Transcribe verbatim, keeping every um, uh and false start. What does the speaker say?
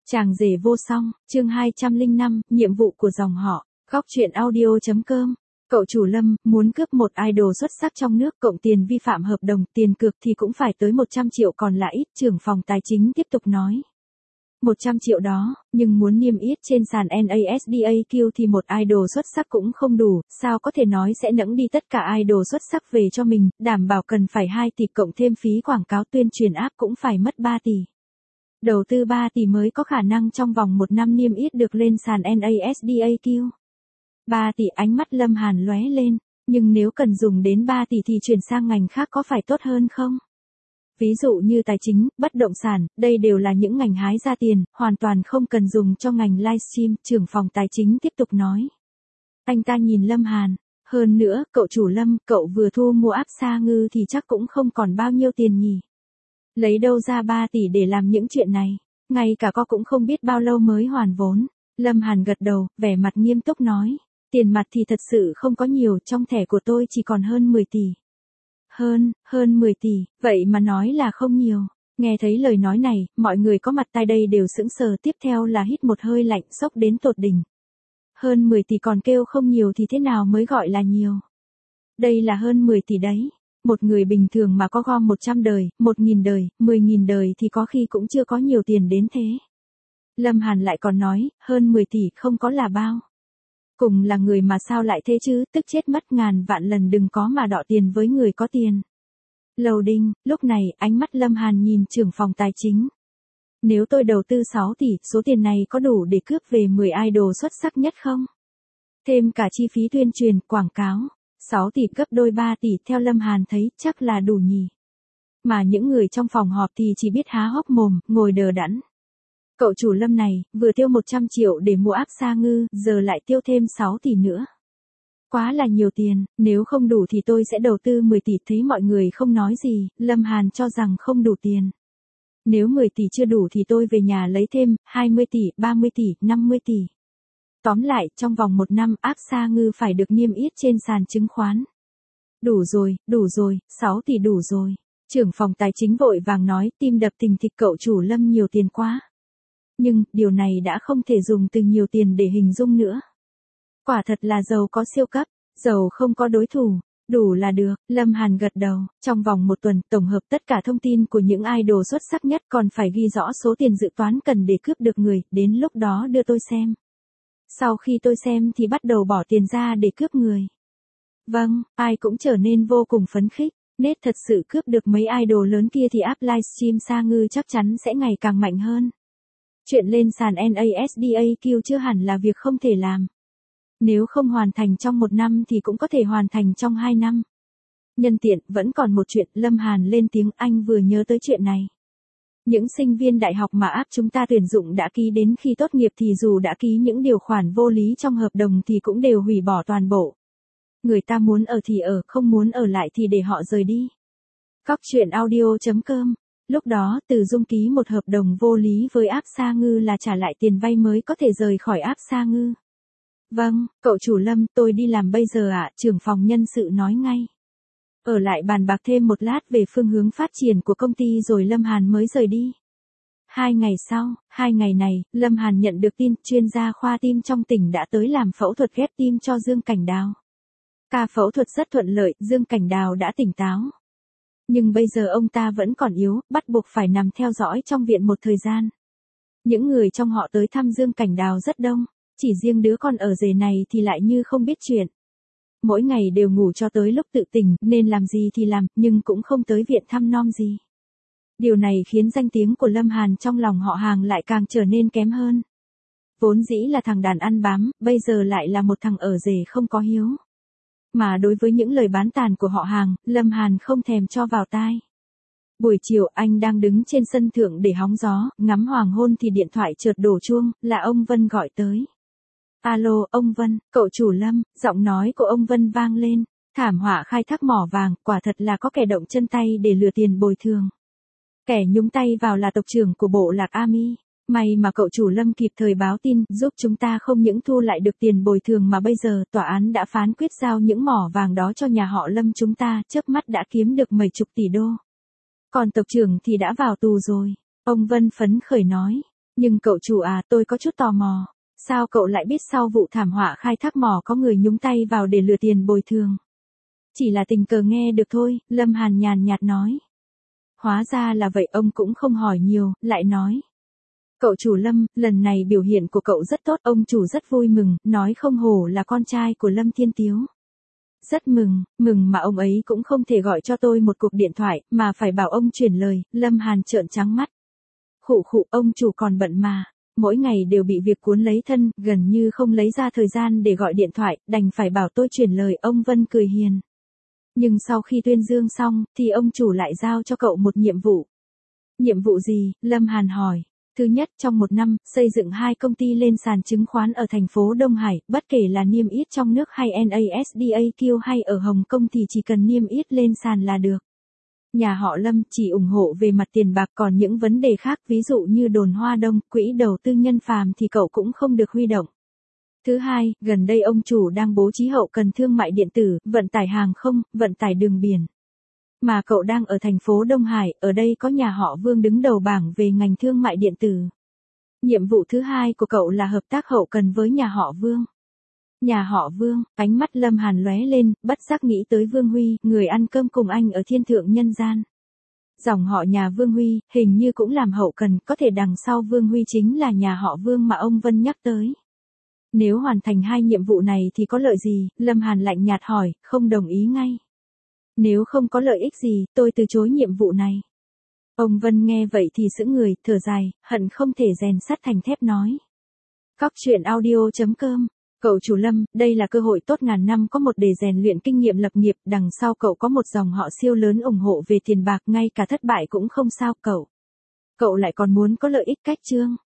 Chàng rể vô song, chương hai trăm lẻ năm, nhiệm vụ của dòng họ, góc truyện audio.com. Cậu chủ Lâm, muốn cướp một idol xuất sắc trong nước, cộng tiền vi phạm hợp đồng, tiền cược thì cũng phải tới một trăm triệu còn là ít, trưởng phòng tài chính tiếp tục nói. một trăm triệu đó, nhưng muốn niêm yết trên sàn NASDAQ thì một idol xuất sắc cũng không đủ, sao có thể nói sẽ nẫng đi tất cả idol xuất sắc về cho mình, đảm bảo cần phải hai tỷ cộng thêm phí quảng cáo tuyên truyền app cũng phải mất ba tỷ. Đầu tư ba tỷ mới có khả năng trong vòng một năm niêm yết được lên sàn NASDAQ. ba tỷ, ánh mắt Lâm Hàn lóe lên, nhưng nếu cần dùng đến ba tỷ thì chuyển sang ngành khác có phải tốt hơn không? Ví dụ như tài chính, bất động sản, đây đều là những ngành hái ra tiền, hoàn toàn không cần dùng cho ngành livestream, trưởng phòng tài chính tiếp tục nói. Anh ta nhìn Lâm Hàn, hơn nữa, cậu chủ Lâm, cậu vừa thu mua áp Sa Ngư thì chắc cũng không còn bao nhiêu tiền nhỉ? Lấy đâu ra ba tỷ để làm những chuyện này, ngay cả có cũng không biết bao lâu mới hoàn vốn. Lâm Hàn gật đầu, vẻ mặt nghiêm túc nói, tiền mặt thì thật sự không có nhiều, trong thẻ của tôi chỉ còn hơn mười tỷ. Hơn, hơn mười tỷ, vậy mà nói là không nhiều. Nghe thấy lời nói này, mọi người có mặt tại đây đều sững sờ, tiếp theo là hít một hơi lạnh, sốc đến tột đỉnh. Hơn mười tỷ còn kêu không nhiều thì thế nào mới gọi là nhiều? Đây là hơn mười tỷ đấy. Một người bình thường mà có gom một trăm đời, một nghìn đời, mười nghìn đời thì có khi cũng chưa có nhiều tiền đến thế. Lâm Hàn lại còn nói, hơn mười tỷ không có là bao. Cùng là người mà sao lại thế chứ, tức chết mất, ngàn vạn lần đừng có mà đọ tiền với người có tiền. Loading, lúc này, ánh mắt Lâm Hàn nhìn trưởng phòng tài chính. Nếu tôi đầu tư sáu tỷ, số tiền này có đủ để cướp về mười idol xuất sắc nhất không? Thêm cả chi phí tuyên truyền, quảng cáo. sáu tỷ gấp đôi ba tỷ, theo Lâm Hàn thấy chắc là đủ nhỉ. Mà những người trong phòng họp thì chỉ biết há hốc mồm, ngồi đờ đẫn. Cậu chủ Lâm này, vừa tiêu một trăm triệu để mua áp Sa Ngư, giờ lại tiêu thêm sáu tỷ nữa. Quá là nhiều tiền, nếu không đủ thì tôi sẽ đầu tư mười tỷ, thấy mọi người không nói gì, Lâm Hàn cho rằng không đủ tiền. Nếu mười tỷ chưa đủ thì tôi về nhà lấy thêm, hai mươi tỷ, ba mươi tỷ, năm mươi tỷ. Tóm lại, trong vòng một năm, áp Sa Ngư phải được niêm yết trên sàn chứng khoán. Đủ rồi, đủ rồi, sáu tỷ đủ rồi. Trưởng phòng tài chính vội vàng nói, tim đập thình thịch, cậu chủ Lâm nhiều tiền quá. Nhưng, điều này đã không thể dùng từ nhiều tiền để hình dung nữa. Quả thật là giàu có siêu cấp, giàu không có đối thủ, đủ là được. Lâm Hàn gật đầu, trong vòng một tuần, tổng hợp tất cả thông tin của những idol xuất sắc nhất, còn phải ghi rõ số tiền dự toán cần để cướp được người, đến lúc đó đưa tôi xem. Sau khi tôi xem thì bắt đầu bỏ tiền ra để cướp người. Vâng, ai cũng trở nên vô cùng phấn khích, nết thật sự cướp được mấy idol lớn kia thì app livestream Sa Ngư chắc chắn sẽ ngày càng mạnh hơn. Chuyện lên sàn NASDAQ chưa hẳn là việc không thể làm. Nếu không hoàn thành trong một năm thì cũng có thể hoàn thành trong hai năm. Nhân tiện, vẫn còn một chuyện, Lâm Hàn lên tiếng, anh vừa nhớ tới chuyện này. Những sinh viên đại học mà áp chúng ta tuyển dụng đã ký đến khi tốt nghiệp thì dù đã ký những điều khoản vô lý trong hợp đồng thì cũng đều hủy bỏ toàn bộ. Người ta muốn ở thì ở, không muốn ở lại thì để họ rời đi. Góc truyện audio.com. Lúc đó, Từ Dung ký một hợp đồng vô lý với áp Sa Ngư là trả lại tiền vay mới có thể rời khỏi áp Sa Ngư. Vâng, cậu chủ Lâm, tôi đi làm bây giờ ạ, trưởng phòng nhân sự nói ngay. Ở lại bàn bạc thêm một lát về phương hướng phát triển của công ty rồi Lâm Hàn mới rời đi. Hai ngày sau, hai ngày này, Lâm Hàn nhận được tin chuyên gia khoa tim trong tỉnh đã tới làm phẫu thuật ghép tim cho Dương Cảnh Đào. Ca phẫu thuật rất thuận lợi, Dương Cảnh Đào đã tỉnh táo. Nhưng bây giờ ông ta vẫn còn yếu, bắt buộc phải nằm theo dõi trong viện một thời gian. Những người trong họ tới thăm Dương Cảnh Đào rất đông, chỉ riêng đứa con ở rể này thì lại như không biết chuyện. Mỗi ngày đều ngủ cho tới lúc tự tỉnh, nên làm gì thì làm, nhưng cũng không tới viện thăm nom gì. Điều này khiến danh tiếng của Lâm Hàn trong lòng họ hàng lại càng trở nên kém hơn. Vốn dĩ là thằng đàn ăn bám, bây giờ lại là một thằng ở rể không có hiếu. Mà đối với những lời bán tàn của họ hàng, Lâm Hàn không thèm cho vào tai. Buổi chiều anh đang đứng trên sân thượng để hóng gió, ngắm hoàng hôn thì điện thoại chợt đổ chuông, là ông Vân gọi tới. Alo, ông Vân, cậu chủ Lâm, giọng nói của ông Vân vang lên, thảm họa khai thác mỏ vàng, quả thật là có kẻ động chân tay để lừa tiền bồi thường. Kẻ nhúng tay vào là tộc trưởng của bộ lạc Ami. May mà cậu chủ Lâm kịp thời báo tin, giúp chúng ta không những thu lại được tiền bồi thường mà bây giờ tòa án đã phán quyết giao những mỏ vàng đó cho nhà họ Lâm chúng ta, chớp mắt đã kiếm được mấy chục tỷ đô. Còn tộc trưởng thì đã vào tù rồi. Ông Vân phấn khởi nói. Nhưng cậu chủ à, tôi có chút tò mò. Sao cậu lại biết sau vụ thảm họa khai thác mỏ có người nhúng tay vào để lừa tiền bồi thường? Chỉ là tình cờ nghe được thôi, Lâm Hàn nhàn nhạt nói. Hóa ra là vậy, ông cũng không hỏi nhiều, lại nói. Cậu chủ Lâm, lần này biểu hiện của cậu rất tốt, ông chủ rất vui mừng, nói không hổ là con trai của Lâm Thiên Tiếu. Rất mừng, mừng mà ông ấy cũng không thể gọi cho tôi một cuộc điện thoại, mà phải bảo ông chuyển lời. Lâm Hàn trợn trắng mắt. Khụ khụ, ông chủ còn bận mà. Mỗi ngày đều bị việc cuốn lấy thân, gần như không lấy ra thời gian để gọi điện thoại, đành phải bảo tôi chuyển lời. Ông Vân cười hiền. Nhưng sau khi tuyên dương xong, thì ông chủ lại giao cho cậu một nhiệm vụ. Nhiệm vụ gì? Lâm Hàn hỏi. Thứ nhất, trong một năm, xây dựng hai công ty lên sàn chứng khoán ở thành phố Đông Hải, bất kể là niêm yết trong nước hay NASDAQ hay ở Hồng Kông thì chỉ cần niêm yết lên sàn là được. Nhà họ Lâm chỉ ủng hộ về mặt tiền bạc, còn những vấn đề khác ví dụ như đồn Hoa Đông, quỹ đầu tư nhân phàm thì cậu cũng không được huy động. Thứ hai, gần đây ông chủ đang bố trí hậu cần thương mại điện tử, vận tải hàng không, vận tải đường biển. Mà cậu đang ở thành phố Đông Hải, ở đây có nhà họ Vương đứng đầu bảng về ngành thương mại điện tử. Nhiệm vụ thứ hai của cậu là hợp tác hậu cần với nhà họ Vương. Nhà họ Vương, ánh mắt Lâm Hàn lóe lên, bất giác nghĩ tới Vương Huy, người ăn cơm cùng anh ở thiên thượng nhân gian. Dòng họ nhà Vương Huy, hình như cũng làm hậu cần, có thể đằng sau Vương Huy chính là nhà họ Vương mà ông Vân nhắc tới. Nếu hoàn thành hai nhiệm vụ này thì có lợi gì? Lâm Hàn lạnh nhạt hỏi, không đồng ý ngay. Nếu không có lợi ích gì, tôi từ chối nhiệm vụ này. Ông Vân nghe vậy thì sững người, thở dài, hận không thể rèn sắt thành thép nói. Cóc truyện audio chấm com. Cậu chủ Lâm, đây là cơ hội tốt ngàn năm có một để rèn luyện kinh nghiệm lập nghiệp, đằng sau cậu có một dòng họ siêu lớn ủng hộ về tiền bạc, ngay cả thất bại cũng không sao cậu. Cậu lại còn muốn có lợi ích cách chương.